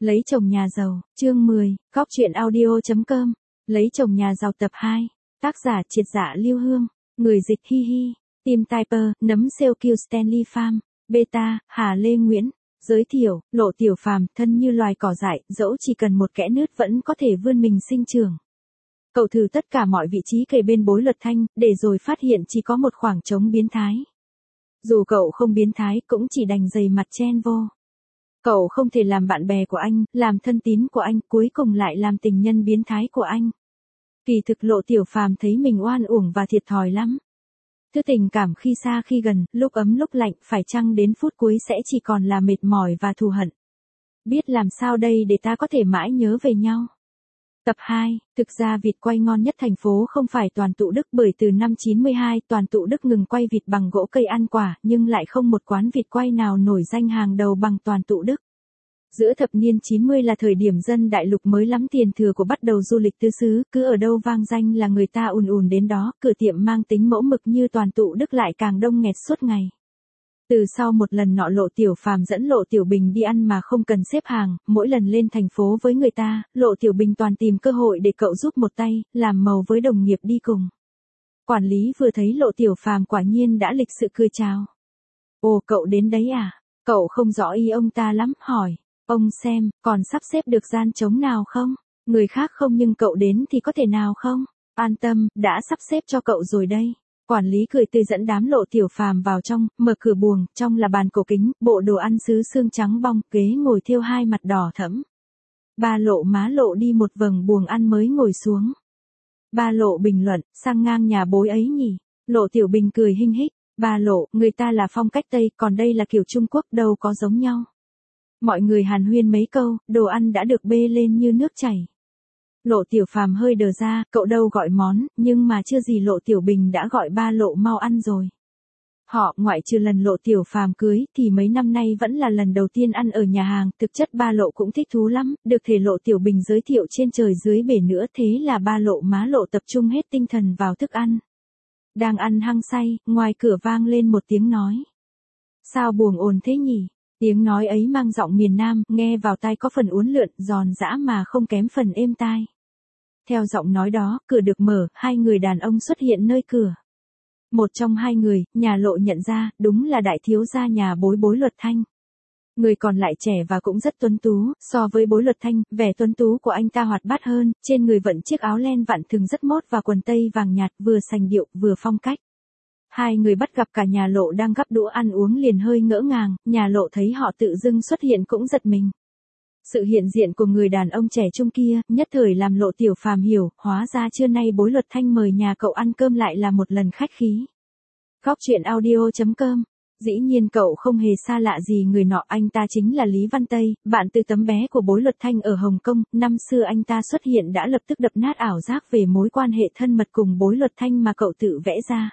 Lấy chồng nhà giàu, chương 10, góc truyện audio.com. Lấy chồng nhà giàu tập 2. Tác giả Triệt Dạ Lưu Hương. Người dịch Hi Hi. Team Typer, nấm sale Q Stanley Farm. Beta, Hà Lê Nguyễn. Giới thiệu, Lộ Tiểu Phàm, thân như loài cỏ dại, dẫu chỉ cần một kẽ nứt vẫn có thể vươn mình sinh trưởng. Cậu thử tất cả mọi vị trí kề bên bối Luật Thanh, để rồi phát hiện chỉ có một khoảng trống biến thái. Dù cậu không biến thái cũng chỉ đành dày mặt chen vô. Cậu không thể làm bạn bè của anh, làm thân tín của anh, cuối cùng lại làm tình nhân biến thái của anh. Kỳ thực Lộ Tiểu Phàm thấy mình oan uổng và thiệt thòi lắm. Thứ tình cảm khi xa khi gần, lúc ấm lúc lạnh, phải chăng đến phút cuối sẽ chỉ còn là mệt mỏi và thù hận. Biết làm sao đây để ta có thể mãi nhớ về nhau. Tập 2, thực ra vịt quay ngon nhất thành phố không phải Toàn Tụ Đức, bởi từ năm 92 Toàn Tụ Đức ngừng quay vịt bằng gỗ cây ăn quả, nhưng lại không một quán vịt quay nào nổi danh hàng đầu bằng Toàn Tụ Đức. Giữa thập niên 90 là thời điểm dân đại lục mới lắm tiền thừa của bắt đầu du lịch tứ xứ, cứ ở đâu vang danh là người ta ùn ùn đến đó, cửa tiệm mang tính mẫu mực như Toàn Tụ Đức lại càng đông nghẹt suốt ngày. Từ sau một lần nọ Lộ Tiểu Phàm dẫn Lộ Tiểu Bình đi ăn mà không cần xếp hàng, mỗi lần lên thành phố với người ta, Lộ Tiểu Bình toàn tìm cơ hội để cậu giúp một tay, làm màu với đồng nghiệp đi cùng. Quản lý vừa thấy Lộ Tiểu Phàm quả nhiên đã lịch sự cười chào. Ồ, cậu đến đấy à? Cậu không rõ ý ông ta lắm, hỏi. Ông xem, còn sắp xếp được gian trống nào không? Người khác không nhưng cậu đến thì có thể nào không? An tâm, đã sắp xếp cho cậu rồi đây. Quản lý cười tươi dẫn đám Lộ Tiểu Phàm vào trong, mở cửa buồng, trong là bàn cổ kính, bộ đồ ăn sứ xương trắng bong, ghế ngồi thêu hai mặt đỏ thẫm. Ba Lộ má Lộ đi một vầng buồng ăn mới ngồi xuống. Ba Lộ bình luận, sang ngang nhà bối ấy nhỉ? Lộ Tiểu Bình cười hinh hích, ba Lộ, người ta là phong cách Tây, còn đây là kiểu Trung Quốc, đâu có giống nhau. Mọi người hàn huyên mấy câu, đồ ăn đã được bê lên như nước chảy. Lộ Tiểu Phàm hơi đờ ra, cậu đâu gọi món, nhưng mà chưa gì Lộ Tiểu Bình đã gọi ba Lộ mau ăn rồi. Họ, ngoại trừ lần Lộ Tiểu Phàm cưới, thì mấy năm nay vẫn là lần đầu tiên ăn ở nhà hàng, thực chất ba Lộ cũng thích thú lắm, được thể Lộ Tiểu Bình giới thiệu trên trời dưới bể nữa, thế là ba Lộ má Lộ tập trung hết tinh thần vào thức ăn. Đang ăn hăng say, ngoài cửa vang lên một tiếng nói. Sao buồng ồn thế nhỉ? Tiếng nói ấy mang giọng miền Nam, nghe vào tai có phần uốn lượn, giòn giã mà không kém phần êm tai. Theo giọng nói đó, cửa được mở, hai người đàn ông xuất hiện nơi cửa. Một trong hai người, nhà Lộ nhận ra, đúng là đại thiếu gia nhà bối Luật Thanh. Người còn lại trẻ và cũng rất tuấn tú, so với bối Luật Thanh, vẻ tuấn tú của anh ta hoạt bát hơn, trên người vận chiếc áo len vặn thừng rất mốt và quần tây vàng nhạt, vừa sành điệu, vừa phong cách. Hai người bắt gặp cả nhà Lộ đang gắp đũa ăn uống liền hơi ngỡ ngàng, nhà Lộ thấy họ tự dưng xuất hiện cũng giật mình. Sự hiện diện của người đàn ông trẻ trung kia, nhất thời làm Lộ Tiểu Phàm hiểu, hóa ra trưa nay bối Luật Thanh mời nhà cậu ăn cơm lại là một lần khách khí. Góc truyện audio.com. Dĩ nhiên cậu không hề xa lạ gì người nọ, anh ta chính là Lý Văn Tây, bạn từ tấm bé của bối Luật Thanh ở Hồng Kông, năm xưa anh ta xuất hiện đã lập tức đập nát ảo giác về mối quan hệ thân mật cùng bối Luật Thanh mà cậu tự vẽ ra.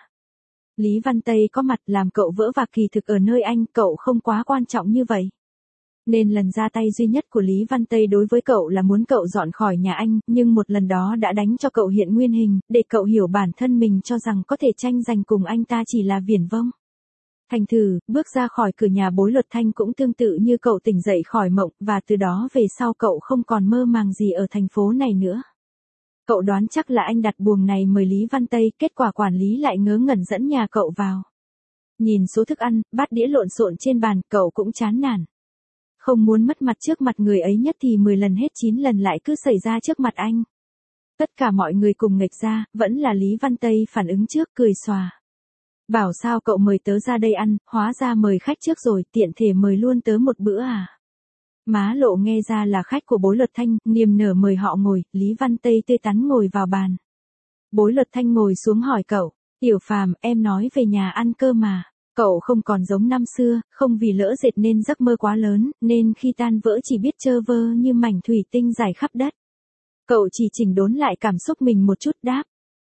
Lý Văn Tây có mặt làm cậu vỡ và kỳ thực ở nơi anh, cậu không quá quan trọng như vậy. Nên lần ra tay duy nhất của Lý Văn Tây đối với cậu là muốn cậu dọn khỏi nhà anh, nhưng một lần đó đã đánh cho cậu hiện nguyên hình, để cậu hiểu bản thân mình cho rằng có thể tranh giành cùng anh ta chỉ là viển vông. Thành thử, bước ra khỏi cửa nhà bối Luật Thanh cũng tương tự như cậu tỉnh dậy khỏi mộng, và từ đó về sau cậu không còn mơ màng gì ở thành phố này nữa. Cậu đoán chắc là anh đặt buồng này mời Lý Văn Tây, kết quả quản lý lại ngớ ngẩn dẫn nhà cậu vào. Nhìn số thức ăn, bát đĩa lộn xộn trên bàn, cậu cũng chán nản. Không muốn mất mặt trước mặt người ấy nhất thì 10 lần hết 9 lần lại cứ xảy ra trước mặt anh. Tất cả mọi người cùng nghệch ra, vẫn là Lý Văn Tây phản ứng trước, cười xòa. Bảo sao cậu mời tớ ra đây ăn, hóa ra mời khách trước rồi, tiện thể mời luôn tớ một bữa à. Má Lộ nghe ra là khách của bối Luật Thanh, niềm nở mời họ ngồi, Lý Văn Tây tươi tắn ngồi vào bàn. Bối Luật Thanh ngồi xuống hỏi cậu, Tiểu Phàm, em nói về nhà ăn cơm mà. Cậu không còn giống năm xưa, không vì lỡ dệt nên giấc mơ quá lớn, nên khi tan vỡ chỉ biết trơ vơ như mảnh thủy tinh rải khắp đất. Cậu chỉ chỉnh đốn lại cảm xúc mình một chút đáp.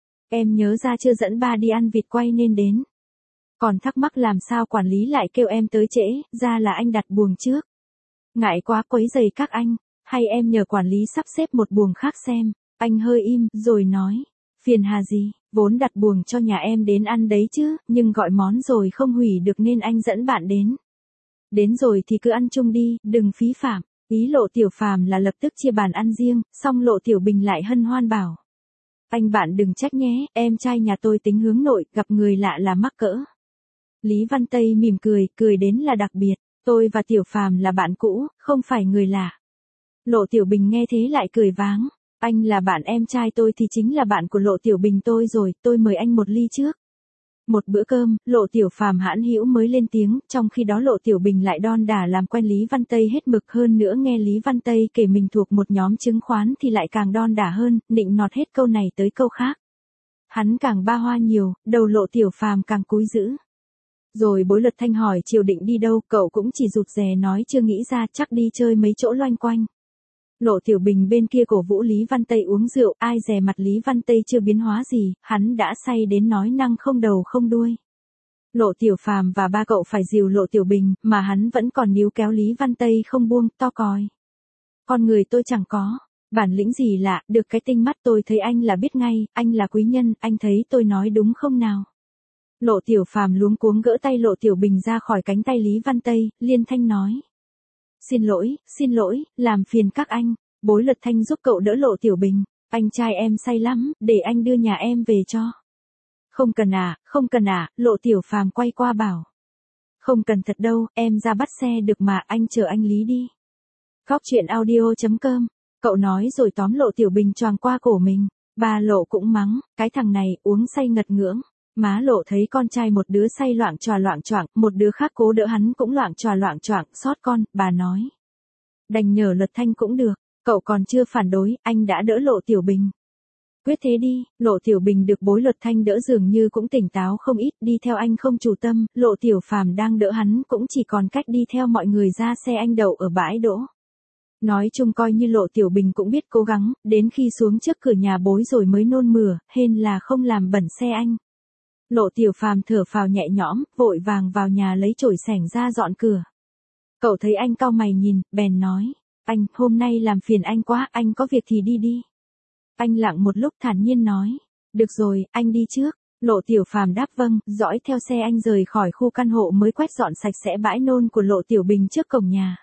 Em nhớ ra chưa dẫn ba đi ăn vịt quay nên đến. Còn thắc mắc làm sao quản lý lại kêu em tới trễ, ra là anh đặt buồng trước. Ngại quá quấy rầy các anh, hay em nhờ quản lý sắp xếp một buồng khác xem. Anh hơi im, rồi nói, phiền hà gì, vốn đặt buồng cho nhà em đến ăn đấy chứ, nhưng gọi món rồi không hủy được nên anh dẫn bạn đến. Đến rồi thì cứ ăn chung đi, đừng phí phạm. Ý Lộ Tiểu Phàm là lập tức chia bàn ăn riêng, xong Lộ Tiểu Bình lại hân hoan bảo. Anh bạn đừng trách nhé, em trai nhà tôi tính hướng nội, gặp người lạ là mắc cỡ. Lý Văn Tây mỉm cười, cười đến là đặc biệt, tôi và Tiểu Phàm là bạn cũ, không phải người lạ. Lộ Tiểu Bình nghe thế lại cười váng, anh là bạn em trai tôi thì chính là bạn của Lộ Tiểu Bình tôi rồi, tôi mời anh một ly trước. Một bữa cơm, Lộ Tiểu Phàm hãn hữu mới lên tiếng, trong khi đó Lộ Tiểu Bình lại đon đả làm quen Lý Văn Tây hết mực, hơn nữa nghe Lý Văn Tây kể mình thuộc một nhóm chứng khoán thì lại càng đon đả hơn, nịnh nọt hết câu này tới câu khác. Hắn càng ba hoa nhiều, đầu Lộ Tiểu Phàm càng cúi dữ. Rồi Bối Luật Thanh hỏi chiều định đi đâu, cậu cũng chỉ rụt rè nói chưa nghĩ ra, chắc đi chơi mấy chỗ loanh quanh. Lộ Tiểu Bình bên kia cổ vũ Lý Văn Tây uống rượu, ai dè mặt Lý Văn Tây chưa biến hóa gì, hắn đã say đến nói năng không đầu không đuôi. Lộ Tiểu Phàm và ba cậu phải dìu Lộ Tiểu Bình, mà hắn vẫn còn níu kéo Lý Văn Tây không buông, to còi. Con người tôi chẳng có bản lĩnh gì lạ, được cái tinh mắt tôi thấy anh là biết ngay, anh là quý nhân, anh thấy tôi nói đúng không nào? Lộ Tiểu Phàm luống cuống gỡ tay Lộ Tiểu Bình ra khỏi cánh tay Lý Văn Tây, liên thanh nói. Xin lỗi, làm phiền các anh. Bối Luật Thanh giúp cậu đỡ Lộ Tiểu Bình. Anh trai em say lắm, để anh đưa nhà em về cho. Không cần à, Lộ Tiểu Phàm quay qua bảo. Không cần thật đâu, em ra bắt xe được mà, anh chờ anh Lý đi. Góc chuyện audio.com. Cậu nói rồi tóm Lộ Tiểu Bình choàng qua cổ mình. Bà Lộ cũng mắng, cái thằng này uống say ngật ngưỡng. Má Lộ thấy con trai một đứa say loạng choạng, một đứa khác cố đỡ hắn cũng loạng choạng, xót con, bà nói. Đành nhờ Luật Thanh cũng được, cậu còn chưa phản đối, anh đã đỡ Lộ Tiểu Bình. Quyết thế đi, Lộ Tiểu Bình được Bối Luật Thanh đỡ dường như cũng tỉnh táo không ít, đi theo anh không chủ tâm, Lộ Tiểu Phàm đang đỡ hắn cũng chỉ còn cách đi theo mọi người ra xe anh đậu ở bãi đỗ. Nói chung coi như Lộ Tiểu Bình cũng biết cố gắng, đến khi xuống trước cửa nhà Bối rồi mới nôn mửa, hên là không làm bẩn xe anh. Lộ Tiểu Phàm thở phào nhẹ nhõm, vội vàng vào nhà lấy chổi xẻng ra dọn cửa. Cậu thấy anh cau mày nhìn, bèn nói, anh, hôm nay làm phiền anh quá, anh có việc thì đi đi. Anh lặng một lúc thản nhiên nói, được rồi, anh đi trước. Lộ Tiểu Phàm đáp vâng, dõi theo xe anh rời khỏi khu căn hộ mới quét dọn sạch sẽ bãi nôn của Lộ Tiểu Bình trước cổng nhà.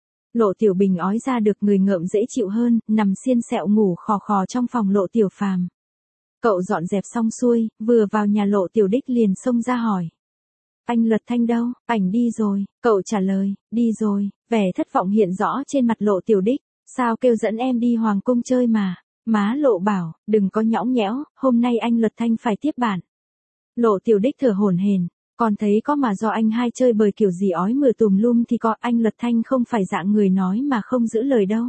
Lộ Tiểu Bình ói ra được người ngợm dễ chịu hơn, nằm xiên xẹo ngủ khò khò trong phòng Lộ Tiểu Phàm. Cậu dọn dẹp xong xuôi, vừa vào nhà Lộ Tiểu Đích liền xông ra hỏi. Anh Luật Thanh đâu? Ảnh đi rồi, cậu trả lời, đi rồi, vẻ thất vọng hiện rõ trên mặt Lộ Tiểu Đích, sao kêu dẫn em đi Hoàng Cung chơi mà. Má Lộ bảo, đừng có nhõng nhẽo, hôm nay anh Luật Thanh phải tiếp bạn. Lộ Tiểu Đích thở hổn hển, còn thấy có mà do anh hai chơi bời kiểu gì ói mửa tùm lum thì có, anh Luật Thanh không phải dạng người nói mà không giữ lời đâu.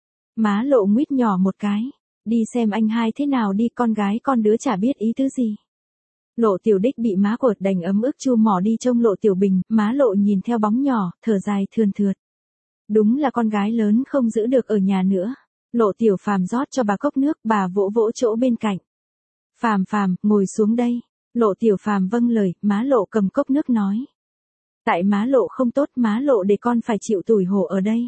Má Lộ nguýt nhỏ một cái. Đi xem anh hai thế nào đi, con gái con đứa chả biết ý tứ gì. Lộ Tiểu Đích bị má cột đành ấm ức chu mỏ đi trông Lộ Tiểu Bình, má Lộ nhìn theo bóng nhỏ, thở dài thườn thượt. Đúng là con gái lớn không giữ được ở nhà nữa. Lộ Tiểu Phàm rót cho bà cốc nước, bà vỗ vỗ chỗ bên cạnh. Phàm, ngồi xuống đây. Lộ Tiểu Phàm vâng lời, má Lộ cầm cốc nước nói. Tại má Lộ không tốt, má Lộ để con phải chịu tủi hổ ở đây.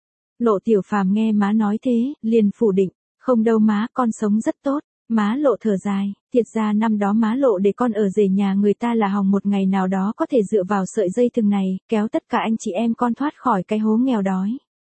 Lộ Tiểu Phàm nghe má nói thế, liền phủ định. Không đâu má, con sống rất tốt. Má Lộ thở dài, thiệt ra năm đó má Lộ để con ở rể nhà người ta là hòng một ngày nào đó có thể dựa vào sợi dây thừng này, kéo tất cả anh chị em con thoát khỏi cái hố nghèo đói.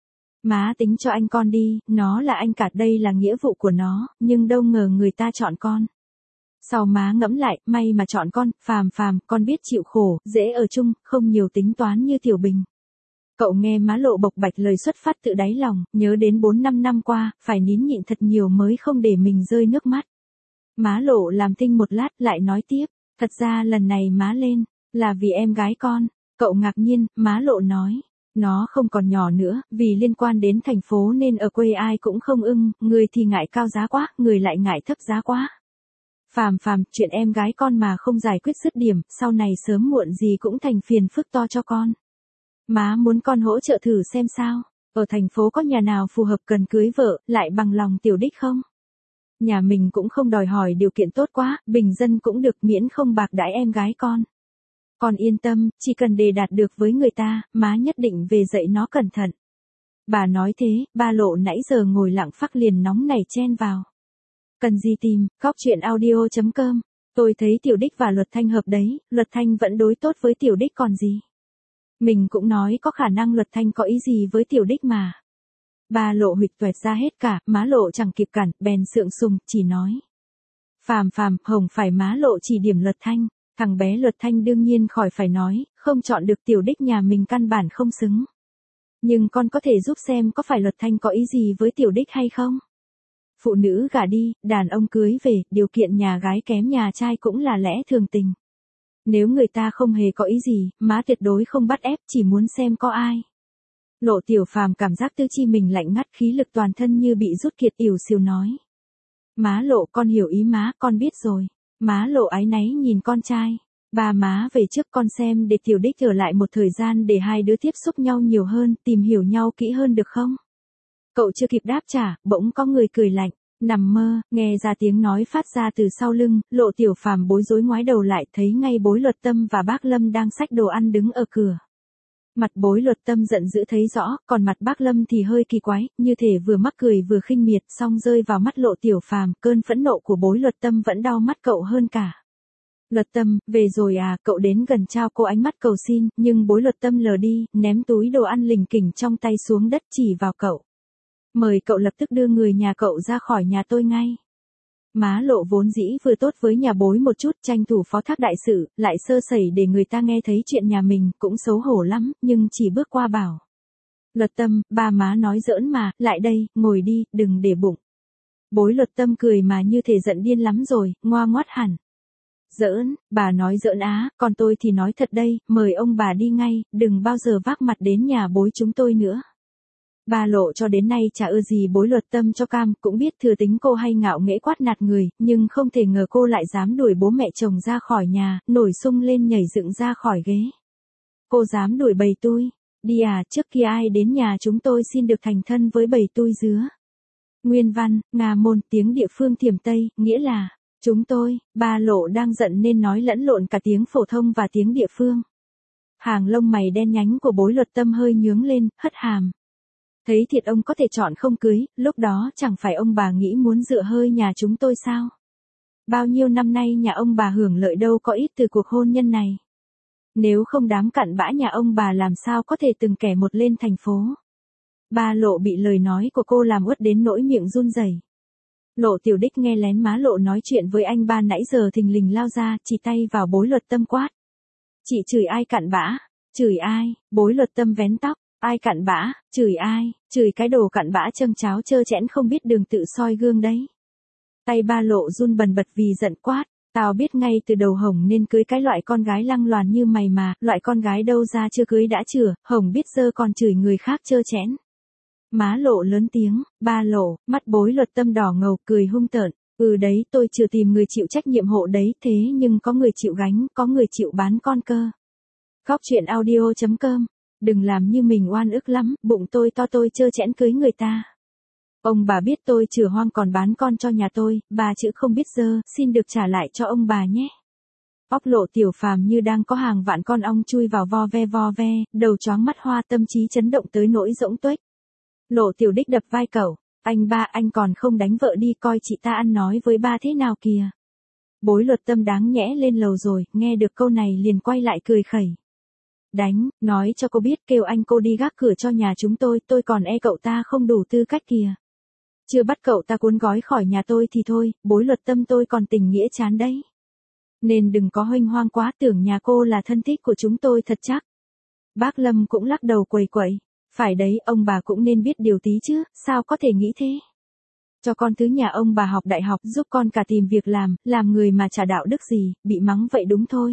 Má tính cho anh con đi, nó là anh cả, đây là nghĩa vụ của nó, nhưng đâu ngờ người ta chọn con. Sau má ngẫm lại, may mà chọn con, Phàm, con biết chịu khổ, dễ ở chung, không nhiều tính toán như Tiểu Bình. Cậu nghe má Lộ bộc bạch lời xuất phát tự đáy lòng, nhớ đến 4-5 năm qua, phải nín nhịn thật nhiều mới không để mình rơi nước mắt. Má Lộ làm thinh một lát lại nói tiếp, thật ra lần này má lên, là vì em gái con. Cậu ngạc nhiên, má Lộ nói, nó không còn nhỏ nữa, vì liên quan đến thành phố nên ở quê ai cũng không ưng, người thì ngại cao giá quá, người lại ngại thấp giá quá. Phàm, chuyện em gái con mà không giải quyết dứt điểm, sau này sớm muộn gì cũng thành phiền phức to cho con. Má muốn con hỗ trợ thử xem sao, ở thành phố có nhà nào phù hợp cần cưới vợ, lại bằng lòng Tiểu Đích không? Nhà mình cũng không đòi hỏi điều kiện tốt quá, bình dân cũng được, miễn không bạc đãi em gái con. Con yên tâm, chỉ cần đề đạt được với người ta, má nhất định về dạy nó cẩn thận. Bà nói thế, ba Lộ nãy giờ ngồi lặng phắc liền nóng nảy chen vào. Cần gì tìm, góc chuyện audio.com. Tôi thấy Tiểu Đích và Luật Thanh hợp đấy, Luật Thanh vẫn đối tốt với Tiểu Đích còn gì. Mình cũng nói có khả năng Luật Thanh có ý gì với Tiểu Đích mà. Ba Lộ huỵch toẹt ra hết cả, má Lộ chẳng kịp cản, bèn sượng sùng, chỉ nói. Phàm, Hồng phải má Lộ chỉ điểm Luật Thanh, thằng bé Luật Thanh đương nhiên khỏi phải nói, không chọn được tiểu đích nhà mình căn bản không xứng. Nhưng con có thể giúp xem có phải Luật Thanh có ý gì với tiểu đích hay không? Phụ nữ gả đi, đàn ông cưới về, điều kiện nhà gái kém nhà trai cũng là lẽ thường tình. Nếu người ta không hề có ý gì, má tuyệt đối không bắt ép, chỉ muốn xem có ai. Lộ Tiểu Phàm cảm giác tư chi mình lạnh ngắt, khí lực toàn thân như bị rút kiệt, ỉu xìu nói. Má Lộ, con hiểu ý má, con biết rồi. Má Lộ áy náy nhìn con trai. Ba má về trước con xem để tiểu đích ở lại một thời gian để hai đứa tiếp xúc nhau nhiều hơn, tìm hiểu nhau kỹ hơn được không? Cậu chưa kịp đáp trả, bỗng có người cười lạnh. Nằm mơ, nghe ra tiếng nói phát ra từ sau lưng, Lộ Tiểu Phàm bối rối ngoái đầu lại, thấy ngay Bối Luật Tâm và bác Lâm đang xách đồ ăn đứng ở cửa. Mặt Bối Luật Tâm giận dữ thấy rõ, còn mặt bác Lâm thì hơi kỳ quái, như thể vừa mắc cười vừa khinh miệt, song rơi vào mắt Lộ Tiểu Phàm, cơn phẫn nộ của Bối Luật Tâm vẫn đau mắt cậu hơn cả. Luật Tâm, về rồi à, cậu đến gần trao cô ánh mắt cầu xin, nhưng Bối Luật Tâm lờ đi, ném túi đồ ăn lình kỉnh trong tay xuống đất chỉ vào cậu. Mời cậu lập tức đưa người nhà cậu ra khỏi nhà tôi ngay. Má Lộ vốn dĩ vừa tốt với nhà Bối một chút, tranh thủ phó thác đại sự, lại sơ sẩy để người ta nghe thấy chuyện nhà mình, cũng xấu hổ lắm, nhưng chỉ bước qua bảo. Luật Tâm, ba má nói giỡn mà, lại đây, ngồi đi, đừng để bụng. Bối Luật Tâm cười mà như thể giận điên lắm rồi, ngoa ngoắt hẳn. Giỡn, bà nói giỡn á, còn tôi thì nói thật đây, mời ông bà đi ngay, đừng bao giờ vác mặt đến nhà Bối chúng tôi nữa. Ba Lộ cho đến nay chả ưa gì Bối Luật Tâm cho cam, cũng biết thừa tính cô hay ngạo nghễ quát nạt người, nhưng không thể ngờ cô lại dám đuổi bố mẹ chồng ra khỏi nhà, nổi sung lên nhảy dựng ra khỏi ghế. Cô dám đuổi bầy tui, đi à, trước kia ai đến nhà chúng tôi xin được thành thân với bầy tui dứa. Nguyên văn, Nga môn, tiếng địa phương Thiểm Tây, nghĩa là, chúng tôi. Ba Lộ đang giận nên nói lẫn lộn cả tiếng phổ thông và tiếng địa phương. Hàng lông mày đen nhánh của Bối Luật Tâm hơi nhướng lên, hất hàm. Thấy thiệt ông có thể chọn không cưới, lúc đó chẳng phải ông bà nghĩ muốn dựa hơi nhà chúng tôi sao? Bao nhiêu năm nay nhà ông bà hưởng lợi đâu có ít từ cuộc hôn nhân này. Nếu không đám cặn bã nhà ông bà làm sao có thể từng kẻ một lên thành phố. Ba Lộ bị lời nói của cô làm uất đến nỗi miệng run rẩy. Lộ Tiểu Đích nghe lén má Lộ nói chuyện với anh ba nãy giờ thình lình lao ra, chỉ tay vào Bối Luật Tâm quát. Chị chửi ai cặn bã? Chửi ai? Bối Luật Tâm vén tóc. Ai cặn bã? Chửi ai? Chửi cái đồ cặn bã châm cháo trơ trẽn không biết đường tự soi gương đấy. Tay ba Lộ run bần bật vì giận quát. Tao biết ngay từ đầu Hồng nên cưới cái loại con gái lăng loàn như mày mà, loại con gái đâu ra chưa cưới đã chửa, Hồng biết dơ còn chửi người khác trơ trẽn. Má Lộ lớn tiếng, ba Lộ, mắt Bối Luật Tâm đỏ ngầu, cười hung tợn. Đấy, tôi chưa tìm người chịu trách nhiệm hộ đấy, thế nhưng có người chịu gánh, có người chịu bán con cơ. Góc truyện audio.com. Đừng làm như mình oan ức lắm, bụng tôi to tôi trơ trẽn cưới người ta. Ông bà biết tôi chửa hoang còn bán con cho nhà tôi, bà chữ không biết dơ, xin được trả lại cho ông bà nhé. Óc Lộ Tiểu Phàm như đang có hàng vạn con ong chui vào vo ve, đầu choáng mắt hoa, tâm trí chấn động tới nỗi rỗng tuếch. Lộ Tiểu Đích đập vai cậu, anh ba, anh còn không đánh vợ đi, coi chị ta ăn nói với ba thế nào kìa. Bối Luật Tâm đáng nhẽ lên lầu rồi, nghe được câu này liền quay lại cười khẩy. Đánh, nói cho cô biết, kêu anh cô đi gác cửa cho nhà chúng tôi còn e cậu ta không đủ tư cách kìa. Chưa bắt cậu ta cuốn gói khỏi nhà tôi thì thôi, Bối Luật Tâm tôi còn tình nghĩa chán đấy. Nên đừng có huênh hoang quá, tưởng nhà cô là thân thích của chúng tôi thật chắc. Bác Lâm cũng lắc đầu quẩy quẩy. Phải đấy, ông bà cũng nên biết điều tí chứ, sao có thể nghĩ thế. Cho con thứ nhà ông bà học đại học, giúp con cả tìm việc làm người mà chả đạo đức gì, bị mắng vậy đúng thôi.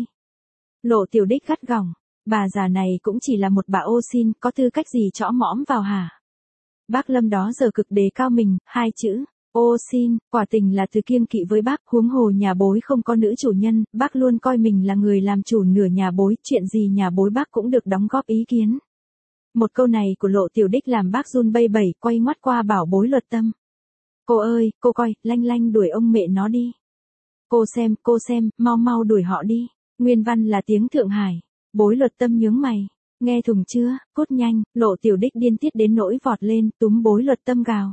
Lộ Tiểu Đích gắt gỏng. Bà già này cũng chỉ là một bà ô xin, có tư cách gì chõ mõm vào hả? Bác Lâm đó giờ cực đề cao mình, hai chữ, ô xin, quả tình là từ kiêng kỵ với bác, huống hồ nhà Bối không có nữ chủ nhân, bác luôn coi mình là người làm chủ nửa nhà Bối, chuyện gì nhà Bối bác cũng được đóng góp ý kiến. Một câu này của Lộ Tiểu Đích làm bác run bây bẩy, quay ngoắt qua bảo Bối Luật Tâm. Cô ơi, cô coi, lanh đuổi ông mẹ nó đi. Cô xem, mau đuổi họ đi. Nguyên văn là tiếng Thượng Hải. Bối Luật Tâm nhướng mày. Nghe thùng chưa, cút nhanh, Lộ Tiểu Đích điên tiết đến nỗi vọt lên, túm Bối Luật Tâm gào.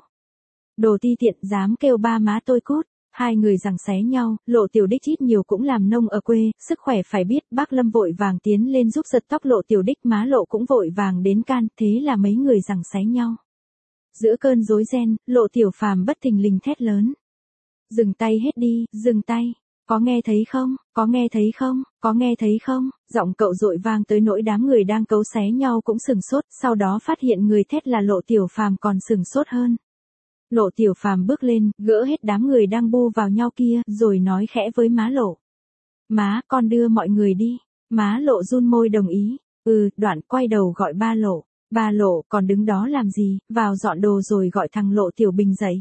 Đồ ti tiện, dám kêu ba má tôi cút. Hai người giằng xé nhau, Lộ Tiểu Đích ít nhiều cũng làm nông ở quê, sức khỏe phải biết, bác Lâm vội vàng tiến lên giúp giật tóc Lộ Tiểu Đích, má Lộ cũng vội vàng đến can, thế là mấy người giằng xé nhau. Giữa cơn rối ren, Lộ Tiểu Phàm bất thình lình thét lớn. Dừng tay hết đi, dừng tay. Có nghe thấy không, có nghe thấy không, có nghe thấy không, giọng cậu dội vang tới nỗi đám người đang cấu xé nhau cũng sừng sốt, sau đó phát hiện người thét là Lộ Tiểu Phàm còn sừng sốt hơn. Lộ Tiểu Phàm bước lên, gỡ hết đám người đang bu vào nhau kia, rồi nói khẽ với má Lộ. Má, con đưa mọi người đi. Má Lộ run môi đồng ý. Đoạn quay đầu gọi ba Lộ. Ba Lộ, còn đứng đó làm gì, vào dọn đồ rồi gọi thằng Lộ Tiểu Bình dậy.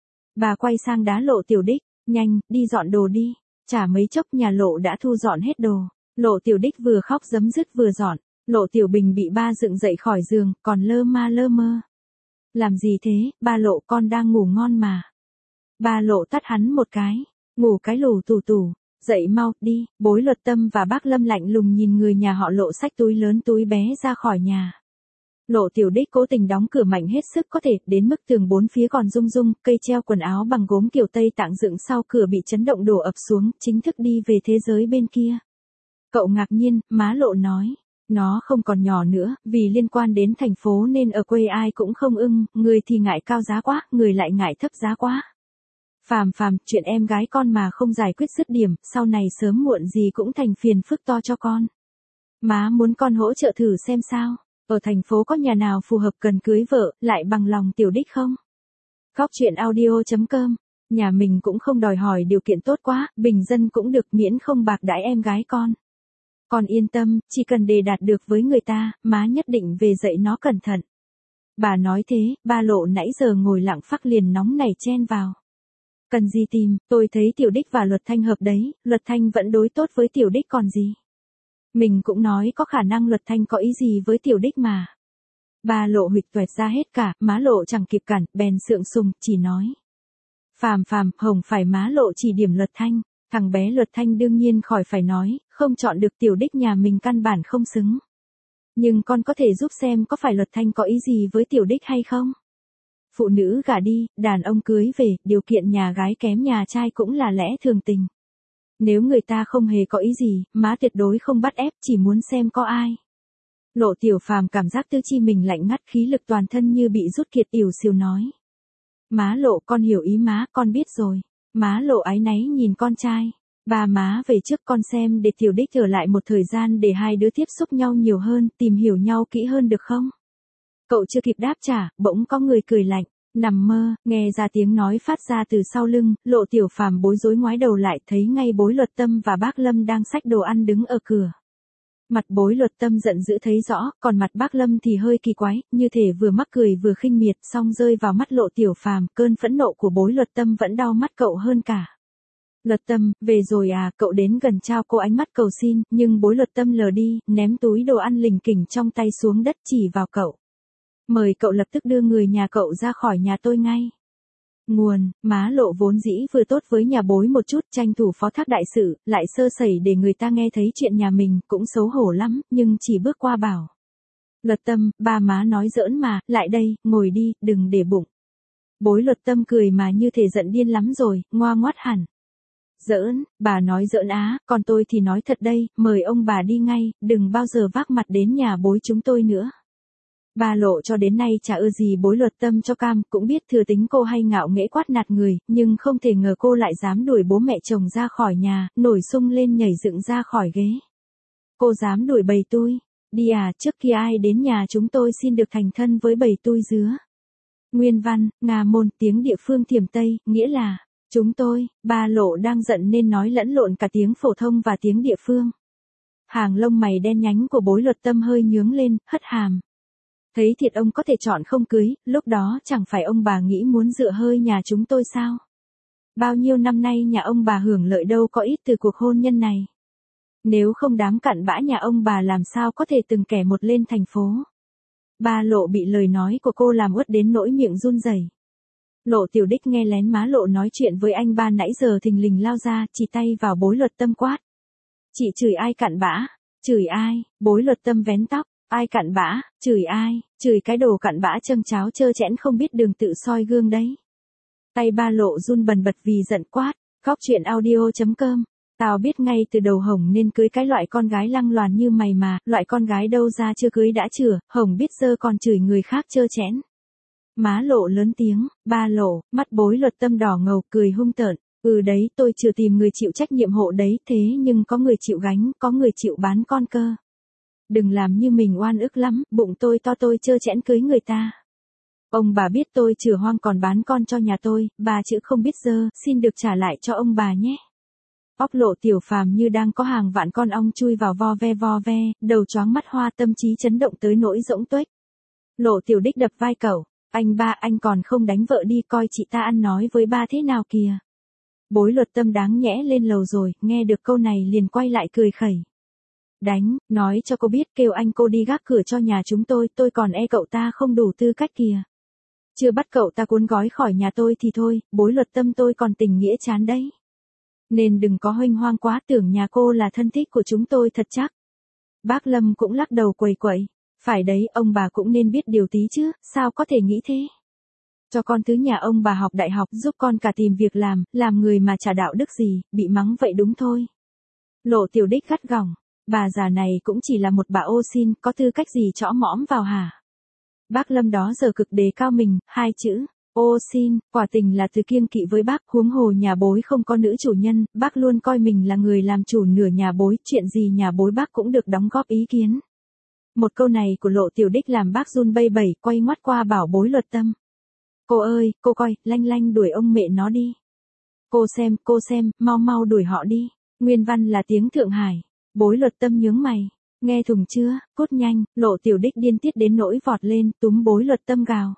Bà quay sang đá Lộ Tiểu Đích, nhanh, đi dọn đồ đi. Chả mấy chốc nhà Lộ đã thu dọn hết đồ. Lộ Tiểu Đích vừa khóc giấm dứt vừa dọn. Lộ Tiểu Bình bị ba dựng dậy khỏi giường, còn lơ mơ. Làm gì thế, ba Lộ, con đang ngủ ngon mà. Ba Lộ tát hắn một cái. Ngủ cái lù tù. Dậy mau, đi. Bối Luật Tâm và bác Lâm lạnh lùng nhìn người nhà họ Lộ xách túi lớn túi bé ra khỏi nhà. Lộ Tiểu Đích cố tình đóng cửa mạnh hết sức có thể, đến mức tường bốn phía còn rung, cây treo quần áo bằng gốm kiểu Tây Tạng dựng sau cửa bị chấn động đổ ập xuống, chính thức đi về thế giới bên kia. Cậu ngạc nhiên, má Lộ nói. Nó không còn nhỏ nữa, vì liên quan đến thành phố nên ở quê ai cũng không ưng, người thì ngại cao giá quá, người lại ngại thấp giá quá. Phàm, chuyện em gái con mà không giải quyết dứt điểm, sau này sớm muộn gì cũng thành phiền phức to cho con. Má muốn con hỗ trợ thử xem sao, ở thành phố có nhà nào phù hợp cần cưới vợ, lại bằng lòng Tiểu Đích không? Góc truyện audio.com, nhà mình cũng không đòi hỏi điều kiện tốt quá, bình dân cũng được miễn không bạc đãi em gái con. Con yên tâm, chỉ cần đề đạt được với người ta, má nhất định về dạy nó cẩn thận. Bà nói thế, ba Lộ nãy giờ ngồi lặng phắc liền nóng nảy chen vào. Cần gì tìm, tôi thấy Tiểu Đích và Luật Thanh hợp đấy, Luật Thanh vẫn đối tốt với Tiểu Đích còn gì. Mình cũng nói có khả năng Luật Thanh có ý gì với Tiểu Đích mà. Ba Lộ huỵch toẹt ra hết cả, má Lộ chẳng kịp cản, bèn sượng sùng, chỉ nói. Phàm, hồng phải má Lộ chỉ điểm Luật Thanh, thằng bé Luật Thanh đương nhiên khỏi phải nói, không chọn được Tiểu Đích nhà mình căn bản không xứng. Nhưng con có thể giúp xem có phải Luật Thanh có ý gì với Tiểu Đích hay không? Phụ nữ gả đi, đàn ông cưới về, điều kiện nhà gái kém nhà trai cũng là lẽ thường tình. Nếu người ta không hề có ý gì, má tuyệt đối không bắt ép, chỉ muốn xem có ai. Lộ Tiểu Phàm cảm giác tư chi mình lạnh ngắt, khí lực toàn thân như bị rút kiệt, ỉu xìu nói. Má Lộ, con hiểu ý má, con biết rồi. Má Lộ áy náy nhìn con trai. Ba má về trước con xem để Tiểu Đích ở lại một thời gian để hai đứa tiếp xúc nhau nhiều hơn, tìm hiểu nhau kỹ hơn được không? Cậu chưa kịp đáp trả, bỗng có người cười lạnh. Nằm mơ, nghe ra tiếng nói phát ra từ sau lưng, Lộ Tiểu Phàm bối rối ngoái đầu lại, thấy ngay Bối Luật Tâm và bác Lâm đang xách đồ ăn đứng ở cửa. Mặt Bối Luật Tâm giận dữ thấy rõ, còn mặt bác Lâm thì hơi kỳ quái, như thể vừa mắc cười vừa khinh miệt, song rơi vào mắt Lộ Tiểu Phàm, cơn phẫn nộ của Bối Luật Tâm vẫn đau mắt cậu hơn cả. Luật Tâm, về rồi à, cậu đến gần trao cô ánh mắt cầu xin, nhưng Bối Luật Tâm lờ đi, ném túi đồ ăn lình kình trong tay xuống đất chỉ vào cậu. Mời cậu lập tức đưa người nhà cậu ra khỏi nhà tôi ngay. Nguồn, má Lộ vốn dĩ vừa tốt với nhà Bối một chút, tranh thủ phó thác đại sự, lại sơ sẩy để người ta nghe thấy chuyện nhà mình, cũng xấu hổ lắm, nhưng chỉ bước qua bảo. Luật Tâm, ba má nói giỡn mà, lại đây, ngồi đi, đừng để bụng. Bối Luật Tâm cười mà như thể giận điên lắm rồi, ngoa ngoắt hẳn. Giỡn, bà nói giỡn á, còn tôi thì nói thật đây, mời ông bà đi ngay, đừng bao giờ vác mặt đến nhà Bối chúng tôi nữa. Ba Lộ cho đến nay chả ưa gì Bối Luật Tâm cho cam, cũng biết thừa tính cô hay ngạo nghễ quát nạt người, nhưng không thể ngờ cô lại dám đuổi bố mẹ chồng ra khỏi nhà, nổi sung lên nhảy dựng ra khỏi ghế. Cô dám đuổi bầy tui, đi à, trước kia ai đến nhà chúng tôi xin được thành thân với bầy tui dứa. Nguyên văn, Nga môn, tiếng địa phương Thiểm Tây, nghĩa là, chúng tôi. Ba Lộ đang giận nên nói lẫn lộn cả tiếng phổ thông và tiếng địa phương. Hàng lông mày đen nhánh của Bối Luật Tâm hơi nhướng lên, hất hàm. Thấy thiệt ông có thể chọn không cưới, lúc đó chẳng phải ông bà nghĩ muốn dựa hơi nhà chúng tôi sao? Bao nhiêu năm nay nhà ông bà hưởng lợi đâu có ít từ cuộc hôn nhân này. Nếu không đám cặn bã nhà ông bà làm sao có thể từng kẻ một lên thành phố. Ba Lộ bị lời nói của cô làm uất đến nỗi miệng run rẩy. Lộ Tiểu Đích nghe lén má Lộ nói chuyện với anh ba nãy giờ thình lình lao ra, chỉ tay vào Bối Luật Tâm quát. Chị chửi ai cặn bã? Chửi ai? Bối Luật Tâm vén tóc. Ai cặn bã? Chửi ai? Chửi cái đồ cặn bã châng cháo trơ trẽn không biết đường tự soi gương đấy. Tay ba Lộ run bần bật vì giận quát. Góc truyện audio.com. Tao biết ngay từ đầu Hồng nên cưới cái loại con gái lăng loàn như mày mà, loại con gái đâu ra chưa cưới đã chửa, Hồng biết dơ còn chửi người khác trơ trẽn. Má Lộ lớn tiếng, ba Lộ, mắt Bối Luật Tâm đỏ ngầu cười hung tợn. Đấy, tôi chưa tìm người chịu trách nhiệm hộ đấy, thế nhưng có người chịu gánh, có người chịu bán con cơ. Đừng làm như mình oan ức lắm, bụng tôi to tôi trơ trẽn cưới người ta. Ông bà biết tôi chửa hoang còn bán con cho nhà tôi, bà chữ không biết dơ, xin được trả lại cho ông bà nhé. Óc Lộ Tiểu Phàm như đang có hàng vạn con ong chui vào vo ve, đầu choáng mắt hoa, tâm trí chấn động tới nỗi rỗng tuếch. Lộ Tiểu Đích đập vai cậu, anh ba, anh còn không đánh vợ đi, coi chị ta ăn nói với ba thế nào kìa. Bối Luật Tâm đáng nhẽ lên lầu rồi, nghe được câu này liền quay lại cười khẩy. Đánh, nói cho cô biết, kêu anh cô đi gác cửa cho nhà chúng tôi còn e cậu ta không đủ tư cách kìa. Chưa bắt cậu ta cuốn gói khỏi nhà tôi thì thôi, Bối Luật Tâm tôi còn tình nghĩa chán đấy. Nên đừng có huênh hoang quá, tưởng nhà cô là thân thích của chúng tôi thật chắc. Bác Lâm cũng lắc đầu quẩy quẩy. Phải đấy, ông bà cũng nên biết điều tí chứ, sao có thể nghĩ thế. Cho con thứ nhà ông bà học đại học, giúp con cả tìm việc làm người mà chả đạo đức gì, bị mắng vậy đúng thôi. Lộ Tiểu Đích gắt gỏng, bà già này cũng chỉ là một bà ô xin, có tư cách gì chõ mõm vào hả? Bác Lâm đó giờ cực đề cao mình, hai chữ, ô xin, quả tình là từ kiêng kỵ với bác, huống hồ nhà Bối không có nữ chủ nhân, bác luôn coi mình là người làm chủ nửa nhà Bối, chuyện gì nhà Bối bác cũng được đóng góp ý kiến. Một câu này của Lộ Tiểu Đích làm bác run bây bẩy, quay ngoắt qua bảo Bối Luật Tâm. Cô ơi, cô coi, lanh đuổi ông mẹ nó đi. Cô xem, mau đuổi họ đi. Nguyên văn là tiếng Thượng Hải. Bối Luật Tâm nhướng mày. Nghe thùng chưa, cút nhanh, Lộ Tiểu Đích điên tiết đến nỗi vọt lên, túm Bối Luật Tâm gào.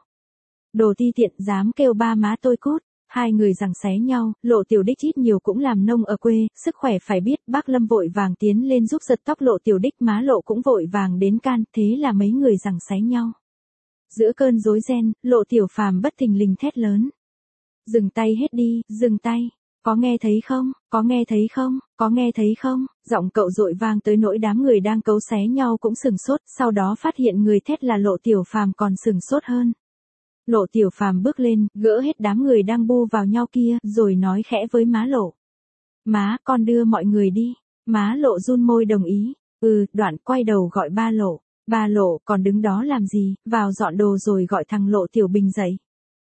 Đồ ti tiện, dám kêu ba má tôi cút. Hai người giằng xé nhau, Lộ Tiểu Đích ít nhiều cũng làm nông ở quê, sức khỏe phải biết, bác Lâm vội vàng tiến lên giúp giật tóc Lộ Tiểu Đích, má Lộ cũng vội vàng đến can, thế là mấy người giằng xé nhau. Giữa cơn rối ren, Lộ Tiểu Phàm bất thình lình thét lớn. Dừng tay hết đi, dừng tay. Có nghe thấy không, có nghe thấy không, có nghe thấy không, giọng cậu dội vang tới nỗi đám người đang cấu xé nhau cũng sừng sốt, sau đó phát hiện người thét là Lộ Tiểu Phàm còn sừng sốt hơn. Lộ Tiểu Phàm bước lên, gỡ hết đám người đang bu vào nhau kia, rồi nói khẽ với má Lộ. Má, con đưa mọi người đi. Má Lộ run môi đồng ý. Đoạn quay đầu gọi ba Lộ. Ba Lộ, còn đứng đó làm gì, vào dọn đồ rồi gọi thằng Lộ Tiểu Bình dậy.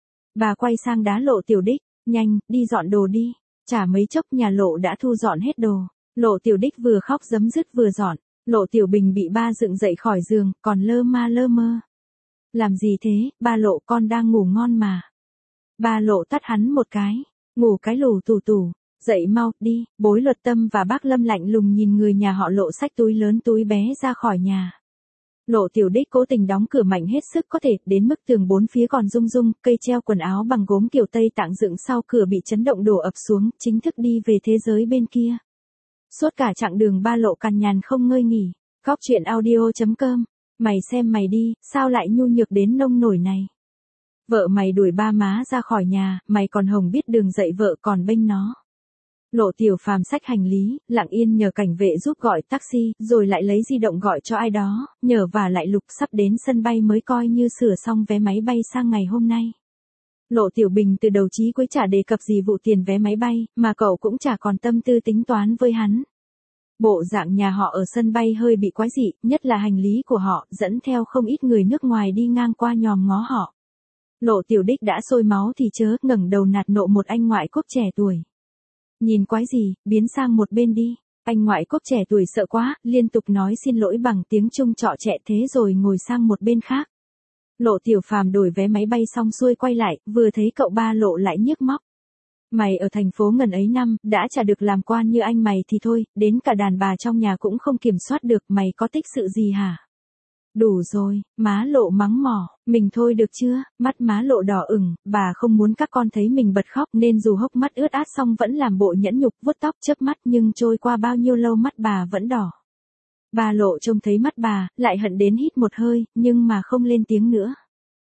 Bà quay sang đá Lộ Tiểu Đích, nhanh, đi dọn đồ đi. Chả mấy chốc nhà Lộ đã thu dọn hết đồ. Lộ Tiểu Đích vừa khóc giấm dứt vừa dọn. Lộ Tiểu Bình bị ba dựng dậy khỏi giường, còn lơ mơ. Làm gì thế, ba Lộ, con đang ngủ ngon mà. Ba Lộ tát hắn một cái. Ngủ cái lù tù. Dậy mau, đi. Bối Luật Tâm và bác Lâm lạnh lùng nhìn người nhà họ Lộ xách túi lớn túi bé ra khỏi nhà. Lộ Tiểu Đích cố tình đóng cửa mạnh hết sức có thể, đến mức tường bốn phía còn rung, cây treo quần áo bằng gốm kiểu Tây Tạng dựng sau cửa bị chấn động đổ ập xuống, chính thức đi về thế giới bên kia. Suốt cả chặng đường ba Lộ cằn nhằn không ngơi nghỉ. Góc truyện audio.com. Mày xem mày đi, sao lại nhu nhược đến nông nổi này? Vợ mày đuổi ba má ra khỏi nhà, mày còn hồng biết đường dậy vợ còn bênh nó. Lộ Tiểu Phàm xách hành lý, lặng yên nhờ cảnh vệ giúp gọi taxi, rồi lại lấy di động gọi cho ai đó, nhờ và lại lục sắp đến sân bay mới coi như sửa xong vé máy bay sang ngày hôm nay. Lộ Tiểu Bình từ đầu chí cuối chả đề cập gì vụ tiền vé máy bay, mà cậu cũng chả còn tâm tư tính toán với hắn. Bộ dạng nhà họ ở sân bay hơi bị quái dị, nhất là hành lý của họ, dẫn theo không ít người nước ngoài đi ngang qua nhòm ngó họ. Lộ Tiểu Đích đã sôi máu thì chớ, ngẩng đầu nạt nộ một anh ngoại quốc trẻ tuổi. Nhìn quái gì, biến sang một bên đi. Anh ngoại quốc trẻ tuổi sợ quá, liên tục nói xin lỗi bằng tiếng Trung trọ trẹ thế rồi ngồi sang một bên khác. Lộ Tiểu Phàm đổi vé máy bay xong xuôi quay lại, vừa thấy cậu ba Lộ lại nhiếc móc. Mày ở thành phố ngần ấy năm, đã chả được làm quan như anh mày thì thôi, đến cả đàn bà trong nhà cũng không kiểm soát được, mày có tích sự gì hả? Đủ rồi, má Lộ mắng mỏ, mình thôi được chưa, mắt má Lộ đỏ ửng, bà không muốn các con thấy mình bật khóc nên dù hốc mắt ướt át xong vẫn làm bộ nhẫn nhục vuốt tóc chớp mắt nhưng trôi qua bao nhiêu lâu mắt bà vẫn đỏ. Bà Lộ trông thấy mắt bà, lại hận đến hít một hơi, nhưng mà không lên tiếng nữa.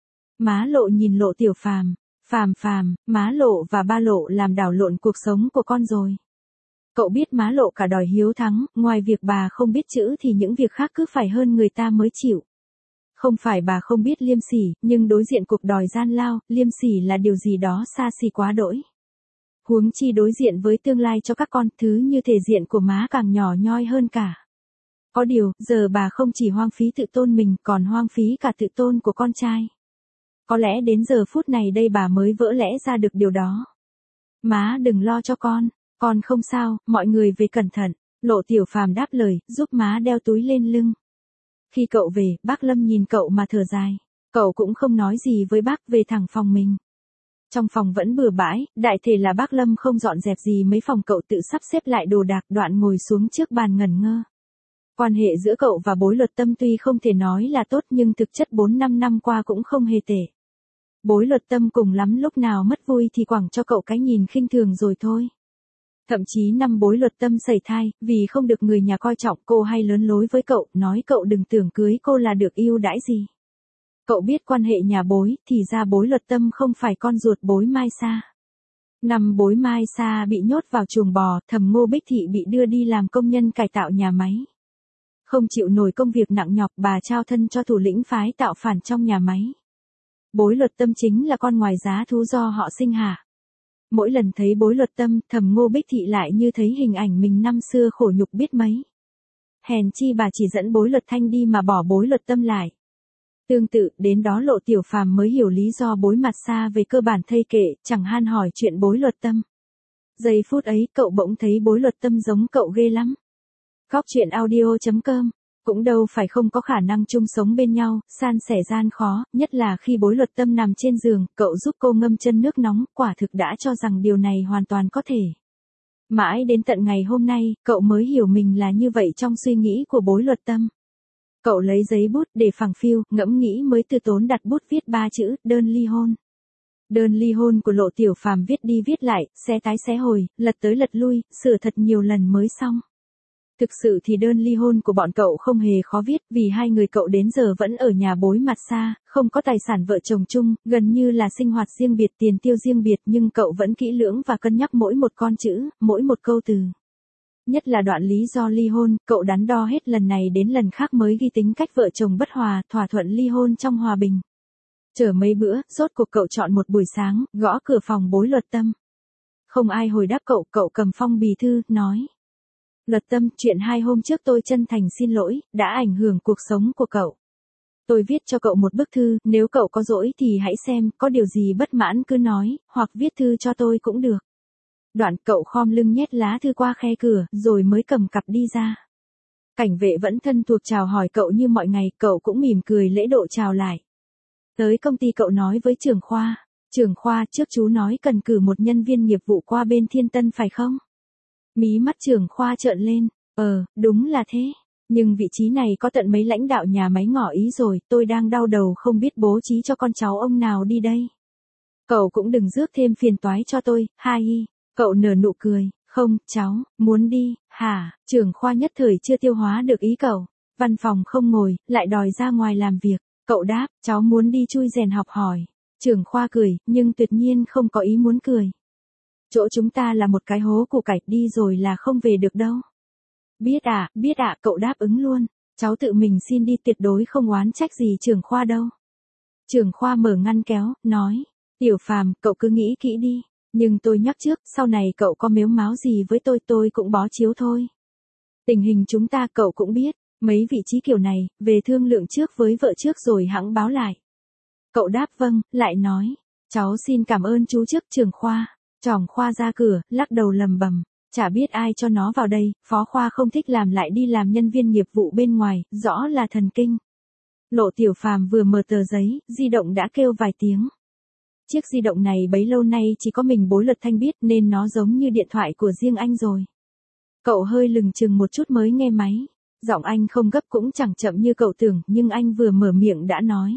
Má Lộ nhìn Lộ Tiểu Phàm, Phàm, má Lộ và ba Lộ làm đảo lộn cuộc sống của con rồi. Cậu biết má Lộ cả đòi hiếu thắng, ngoài việc bà không biết chữ thì những việc khác cứ phải hơn người ta mới chịu. Không phải bà không biết liêm sỉ, nhưng đối diện cuộc đòi gian lao, liêm sỉ là điều gì đó xa xỉ quá đỗi. Huống chi đối diện với tương lai cho các con, thứ như thể diện của má càng nhỏ nhoi hơn cả. Có điều, giờ bà không chỉ hoang phí tự tôn mình, còn hoang phí cả tự tôn của con trai. Có lẽ đến giờ phút này đây bà mới vỡ lẽ ra được điều đó. Má đừng lo cho con không sao, mọi người về cẩn thận. Lộ Tiểu Phàm đáp lời, giúp má đeo túi lên lưng. Khi cậu về, bác Lâm nhìn cậu mà thở dài. Cậu cũng không nói gì với bác, về thẳng phòng mình. Trong phòng vẫn bừa bãi, đại thể là bác Lâm không dọn dẹp gì mấy phòng, cậu tự sắp xếp lại đồ đạc, đoạn ngồi xuống trước bàn ngẩn ngơ. Quan hệ giữa cậu và Bối Luật Tâm tuy không thể nói là tốt nhưng thực chất 4-5 năm qua cũng không hề tệ. Bối Luật Tâm cùng lắm lúc nào mất vui thì quẳng cho cậu cái nhìn khinh thường rồi thôi. Thậm chí năm Bối Luật Tâm sẩy thai, vì không được người nhà coi trọng, cô hay lớn lối với cậu, nói cậu đừng tưởng cưới cô là được ưu đãi gì. Cậu biết quan hệ nhà Bối, thì ra Bối Luật Tâm không phải con ruột Bối Mai Sa. Năm Bối Mai Sa bị nhốt vào chuồng bò, Thẩm Ngô Bích Thị bị đưa đi làm công nhân cải tạo nhà máy. Không chịu nổi công việc nặng nhọc, bà trao thân cho thủ lĩnh phái tạo phản trong nhà máy. Bối Luật Tâm chính là con ngoài giá thú do họ sinh hạ. Mỗi lần thấy Bối Luật Tâm, Thẩm Ngô Bích Thị lại như thấy hình ảnh mình năm xưa khổ nhục biết mấy. Hèn chi bà chỉ dẫn Bối Luật Thanh đi mà bỏ Bối Luật Tâm lại. Tương tự, đến đó Lộ Tiểu Phàm mới hiểu lý do Bối Mặt Sa về cơ bản thây kệ, chẳng han hỏi chuyện Bối Luật Tâm. Giây phút ấy, cậu bỗng thấy Bối Luật Tâm giống cậu ghê lắm. Góc chuyện audio.com. Cũng đâu phải không có khả năng chung sống bên nhau, san sẻ gian khó, nhất là khi Bối Luật Tâm nằm trên giường, cậu giúp cô ngâm chân nước nóng, quả thực đã cho rằng điều này hoàn toàn có thể. Mãi đến tận ngày hôm nay, cậu mới hiểu mình là như vậy trong suy nghĩ của Bối Luật Tâm. Cậu lấy giấy bút để phẳng phiu, ngẫm nghĩ mới từ tốn đặt bút viết 3 chữ, đơn ly hôn. Đơn ly hôn của Lộ Tiểu Phàm viết đi viết lại, xé tái xé hồi, lật tới lật lui, sửa thật nhiều lần mới xong. Thực sự thì đơn ly hôn của bọn cậu không hề khó viết, vì hai người cậu đến giờ vẫn ở nhà Bối Mặt Sa, không có tài sản vợ chồng chung, gần như là sinh hoạt riêng biệt, tiền tiêu riêng biệt, nhưng cậu vẫn kỹ lưỡng và cân nhắc mỗi một con chữ, mỗi một câu từ. Nhất là đoạn lý do ly hôn, cậu đắn đo hết lần này đến lần khác mới ghi tính cách vợ chồng bất hòa, thỏa thuận ly hôn trong hòa bình. Chờ mấy bữa, rốt cuộc cậu chọn một buổi sáng, gõ cửa phòng Bối Luật Tâm. Không ai hồi đáp cậu, cậu cầm phong bì thư, nói. Luật Tâm, chuyện 2 hôm trước tôi chân thành xin lỗi, đã ảnh hưởng cuộc sống của cậu. Tôi viết cho cậu một bức thư, nếu cậu có dỗi thì hãy xem, có điều gì bất mãn cứ nói, hoặc viết thư cho tôi cũng được. Đoạn cậu khom lưng nhét lá thư qua khe cửa, rồi mới cầm cặp đi ra. Cảnh vệ vẫn thân thuộc chào hỏi cậu như mọi ngày, cậu cũng mỉm cười lễ độ chào lại. Tới công ty cậu nói với trưởng khoa. Trưởng khoa, trước chú nói cần cử một nhân viên nghiệp vụ qua bên Thiên Tân phải không? Mí mắt trưởng khoa trợn lên. Đúng là thế. Nhưng vị trí này có tận mấy lãnh đạo nhà máy ngỏ ý rồi, tôi đang đau đầu không biết bố trí cho con cháu ông nào đi đây. Cậu cũng đừng rước thêm phiền toái cho tôi, ha hi. Cậu nở nụ cười, không, cháu, muốn đi, hả? Trưởng khoa nhất thời chưa tiêu hóa được ý cậu. Văn phòng không ngồi, lại đòi ra ngoài làm việc. Cậu đáp, cháu muốn đi chui rèn học hỏi. Trưởng khoa cười, nhưng tuyệt nhiên không có ý muốn cười. Chỗ chúng ta là một cái hố củ cải, đi rồi là không về được đâu. Biết ạ, cậu đáp ứng luôn. Cháu tự mình xin đi, tuyệt đối không oán trách gì trưởng khoa đâu. Trưởng khoa mở ngăn kéo, nói. Tiểu Phàm, cậu cứ nghĩ kỹ đi. Nhưng tôi nhắc trước, sau này cậu có mếu máo gì với tôi cũng bó chiếu thôi. Tình hình chúng ta cậu cũng biết, mấy vị trí kiểu này, về thương lượng trước với vợ trước rồi hẵng báo lại. Cậu đáp vâng, lại nói. Cháu xin cảm ơn chú trước trưởng khoa. Trỏng khoa ra cửa, lắc đầu lầm bầm. Chả biết ai cho nó vào đây, phó khoa không thích làm lại đi làm nhân viên nghiệp vụ bên ngoài, rõ là thần kinh. Lộ Tiểu Phàm vừa mở tờ giấy, di động đã kêu vài tiếng. Chiếc di động này bấy lâu nay chỉ có mình Bối Luật Thanh biết nên nó giống như điện thoại của riêng anh rồi. Cậu hơi lừng chừng một chút mới nghe máy. Giọng anh không gấp cũng chẳng chậm như cậu tưởng, nhưng anh vừa mở miệng đã nói.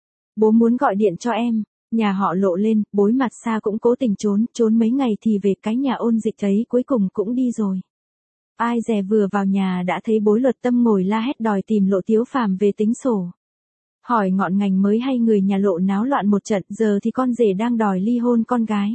Bố muốn gọi điện cho em. Nhà họ Lộ lên, Bối Mặt Sa cũng cố tình trốn mấy ngày thì về cái nhà Ôn Dịch thấy cuối cùng cũng đi rồi. Ai dè vừa vào nhà đã thấy Bối Luật Tâm ngồi la hét đòi tìm Lộ Tiếu Phàm về tính sổ. Hỏi ngọn ngành mới hay người nhà Lộ náo loạn một trận, giờ thì con rể đang đòi ly hôn con gái.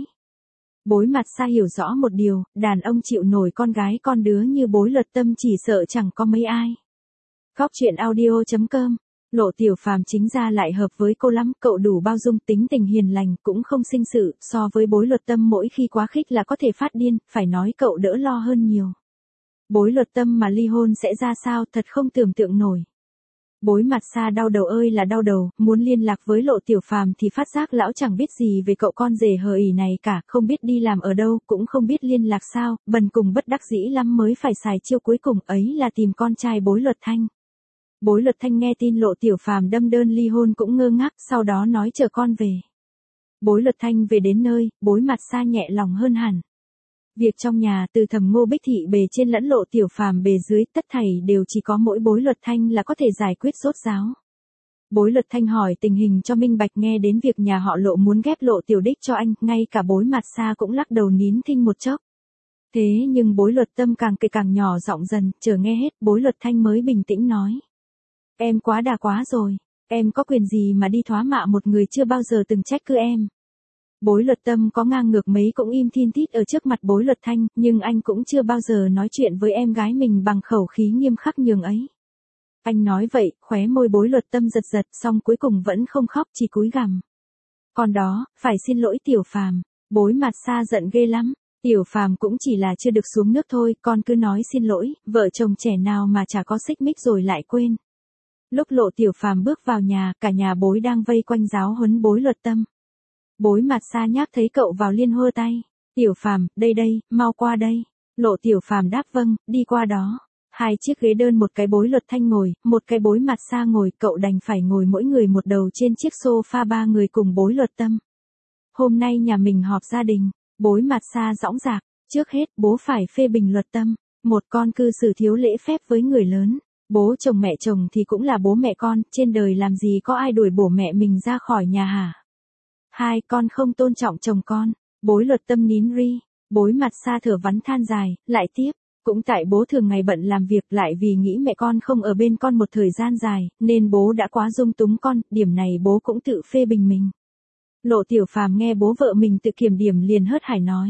Bối Mặt Sa hiểu rõ một điều, đàn ông chịu nổi con gái con đứa như Bối Luật Tâm chỉ sợ chẳng có mấy ai. Góc chuyện audio.com. Lộ Tiểu Phàm chính ra lại hợp với cô lắm, cậu đủ bao dung, tính tình hiền lành, cũng không sinh sự, so với Bối Luật Tâm mỗi khi quá khích là có thể phát điên, phải nói cậu đỡ lo hơn nhiều. Bối Luật Tâm mà ly hôn sẽ ra sao, thật không tưởng tượng nổi. Bối mặt xa đau đầu ơi là đau đầu, muốn liên lạc với Lộ Tiểu Phàm thì phát giác lão chẳng biết gì về cậu con rể hờ ỉ này cả, không biết đi làm ở đâu, cũng không biết liên lạc sao, bần cùng bất đắc dĩ lắm mới phải xài chiêu cuối cùng ấy là tìm con trai Bối Luật Thanh. Bối Luật Thanh nghe tin Lộ Tiểu Phàm đâm đơn ly hôn cũng ngơ ngác, sau đó nói chờ con về. Bối Luật Thanh về đến nơi, bối mặt xa nhẹ lòng hơn hẳn. Việc trong nhà từ Thẩm Ngô Bích Thị bề trên lẫn Lộ Tiểu Phàm bề dưới, tất thảy đều chỉ có mỗi Bối Luật Thanh là có thể giải quyết rốt ráo. Bối Luật Thanh hỏi tình hình cho minh bạch, nghe đến việc nhà họ Lộ muốn ghép Lộ Tiểu Đích cho anh, ngay cả bối mặt xa cũng lắc đầu nín thinh một chốc. Thế nhưng Bối Luật Tâm càng kể càng nhỏ giọng dần, chờ nghe hết, Bối Luật Thanh mới bình tĩnh nói. Em quá đà quá rồi, em có quyền gì mà đi thoá mạ một người chưa bao giờ từng trách cứ em. Bối Luật Tâm có ngang ngược mấy cũng im thin thít ở trước mặt Bối Luật Thanh, nhưng anh cũng chưa bao giờ nói chuyện với em gái mình bằng khẩu khí nghiêm khắc nhường ấy. Anh nói vậy, khóe môi Bối Luật Tâm giật giật, xong cuối cùng vẫn không khóc, chỉ cúi gằm. Còn đó, phải xin lỗi Tiểu Phàm. Bối mặt xa giận ghê lắm. Tiểu Phàm cũng chỉ là chưa được xuống nước thôi, con cứ nói xin lỗi, vợ chồng trẻ nào mà chả có xích mích rồi lại quên. Lúc Lộ Tiểu Phàm bước vào nhà, cả nhà Bối đang vây quanh giáo huấn Bối Luật Tâm. Bối mặt xa nhác thấy cậu vào liên hô tay. Tiểu Phàm, đây đây, mau qua đây. Lộ Tiểu Phàm đáp vâng, đi qua đó. Hai chiếc ghế đơn, một cái Bối Luật Thanh ngồi, một cái bối mặt xa ngồi, cậu đành phải ngồi mỗi người một đầu trên chiếc sofa, ba người cùng Bối Luật Tâm. Hôm nay nhà mình họp gia đình, Bối mặt xa dõng dạc, trước hết bố phải phê bình Luật Tâm, một con cư xử thiếu lễ phép với người lớn. Bố chồng mẹ chồng thì cũng là bố mẹ con, trên đời làm gì có ai đuổi bổ mẹ mình ra khỏi nhà hả? Hai con không tôn trọng chồng con. Bối Luật Tâm nín ri. Bối mặt xa thở vắn than dài, lại tiếp. Cũng tại bố thường ngày bận làm việc, lại vì nghĩ mẹ con không ở bên con một thời gian dài, nên bố đã quá dung túng con, điểm này bố cũng tự phê bình mình. Lộ Tiểu Phàm nghe bố vợ mình tự kiểm điểm liền hớt hải nói.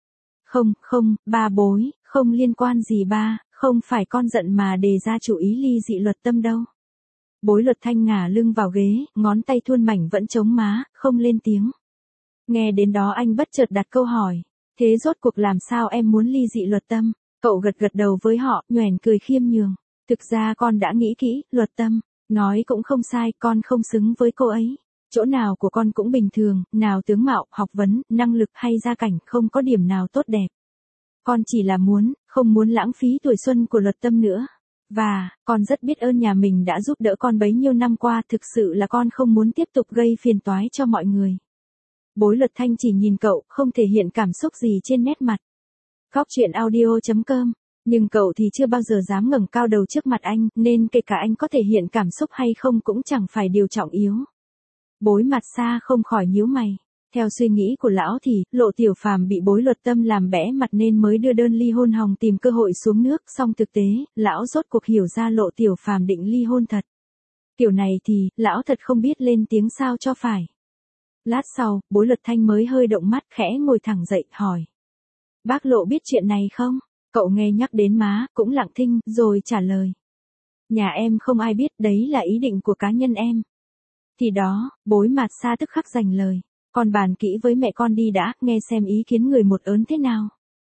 Không, ba Bối, không liên quan gì ba, không phải con giận mà đề ra chủ ý ly dị Luật Tâm đâu. Bối Luật Thanh ngả lưng vào ghế, ngón tay thuôn mảnh vẫn chống má, không lên tiếng. Nghe đến đó anh bất chợt đặt câu hỏi. Thế rốt cuộc làm sao em muốn ly dị Luật Tâm? Cậu gật gật đầu với họ, nhoẻn cười khiêm nhường. Thực ra con đã nghĩ kỹ, Luật Tâm. Nói cũng không sai, con không xứng với cô ấy. Chỗ nào của con cũng bình thường, nào tướng mạo, học vấn, năng lực hay gia cảnh, không có điểm nào tốt đẹp. Con chỉ là không muốn lãng phí tuổi xuân của Luật Tâm nữa. Và, con rất biết ơn nhà mình đã giúp đỡ con bấy nhiêu năm qua, thực sự là con không muốn tiếp tục gây phiền toái cho mọi người. Bối Luật Thanh chỉ nhìn cậu, không thể hiện cảm xúc gì trên nét mặt. Góc truyện audio.com. Nhưng cậu thì chưa bao giờ dám ngẩng cao đầu trước mặt anh, nên kể cả anh có thể hiện cảm xúc hay không cũng chẳng phải điều trọng yếu. Bối mặt xa không khỏi nhíu mày. Theo suy nghĩ của lão thì, Lộ Tiểu Phàm bị Bối Luật Tâm làm bẽ mặt nên mới đưa đơn ly hôn hòng tìm cơ hội xuống nước, song thực tế, lão rốt cuộc hiểu ra Lộ Tiểu Phàm định ly hôn thật. Kiểu này thì, lão thật không biết lên tiếng sao cho phải. Lát sau, Bối Luật Thanh mới hơi động mắt, khẽ ngồi thẳng dậy, hỏi. Bác Lộ biết chuyện này không? Cậu nghe nhắc đến má, cũng lặng thinh, rồi trả lời. Nhà em không ai biết, đấy là ý định của cá nhân em. Thì đó, Bối mặt xa tức khắc giành lời. Con bàn kỹ với mẹ con đi đã, nghe xem ý kiến người một ớn thế nào.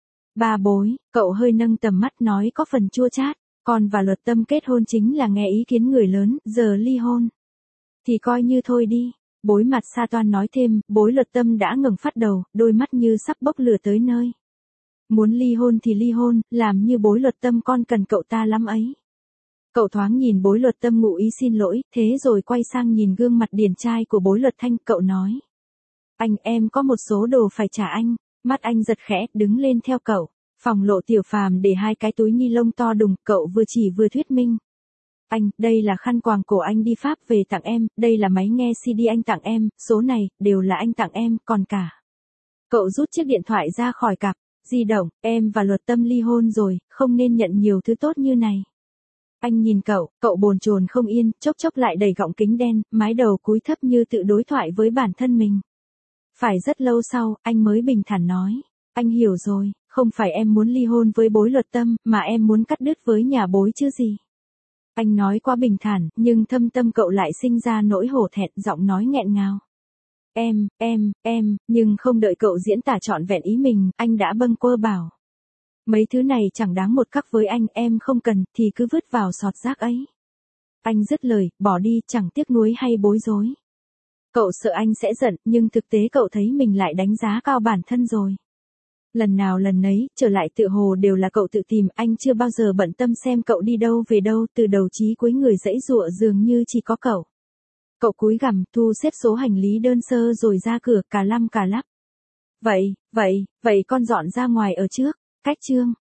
Ba Bối, cậu hơi nâng tầm mắt nói có phần chua chát. Con và Luật Tâm kết hôn chính là nghe ý kiến người lớn, giờ ly hôn. Thì coi như thôi đi. Bối mặt xa toan nói thêm, Bối Luật Tâm đã ngẩng phát đầu, đôi mắt như sắp bốc lửa tới nơi. Muốn ly hôn thì ly hôn, làm như Bối Luật Tâm con cần cậu ta lắm ấy. Cậu thoáng nhìn Bối Luật Tâm ngụ ý xin lỗi, thế rồi quay sang nhìn gương mặt điển trai của Bối Luật Thanh, cậu nói. Anh, em có một số đồ phải trả anh. Mắt anh giật khẽ, đứng lên theo cậu. Phòng Lộ Tiểu Phàm để hai cái túi ni lông to đùng, cậu vừa chỉ vừa thuyết minh. Anh, đây là khăn quàng cổ anh đi Pháp về tặng em, đây là máy nghe CD anh tặng em, số này, đều là anh tặng em, còn cả. Cậu rút chiếc điện thoại ra khỏi cặp, di động, em và Luật Tâm ly hôn rồi, không nên nhận nhiều thứ tốt như này. Anh nhìn cậu bồn chồn không yên, chốc chốc lại đẩy gọng kính đen, mái đầu cúi thấp như tự đối thoại với bản thân mình. Phải rất lâu sau, anh mới bình thản nói. Anh hiểu rồi, không phải em muốn ly hôn với Bối Luật Tâm, mà em muốn cắt đứt với nhà Bối chứ gì. Anh nói quá bình thản, nhưng thâm tâm cậu lại sinh ra nỗi hổ thẹn, giọng nói nghẹn ngào. Nhưng không đợi cậu diễn tả trọn vẹn ý mình, anh đã bâng quơ bảo. Mấy thứ này chẳng đáng một cắc với anh, em không cần, thì cứ vứt vào sọt rác ấy. Anh dứt lời, bỏ đi, chẳng tiếc nuối hay bối rối. Cậu sợ anh sẽ giận, nhưng thực tế cậu thấy mình lại đánh giá cao bản thân rồi. Lần nào lần nấy, trở lại tự hồ đều là cậu tự tìm, anh chưa bao giờ bận tâm xem cậu đi đâu về đâu, từ đầu chí cuối người dãy dụa dường như chỉ có cậu. Cậu cúi gằm, thu xếp số hành lý đơn sơ rồi ra cửa, cả lăm cả lắp. Vậy con dọn ra ngoài ở trước. Cách chương.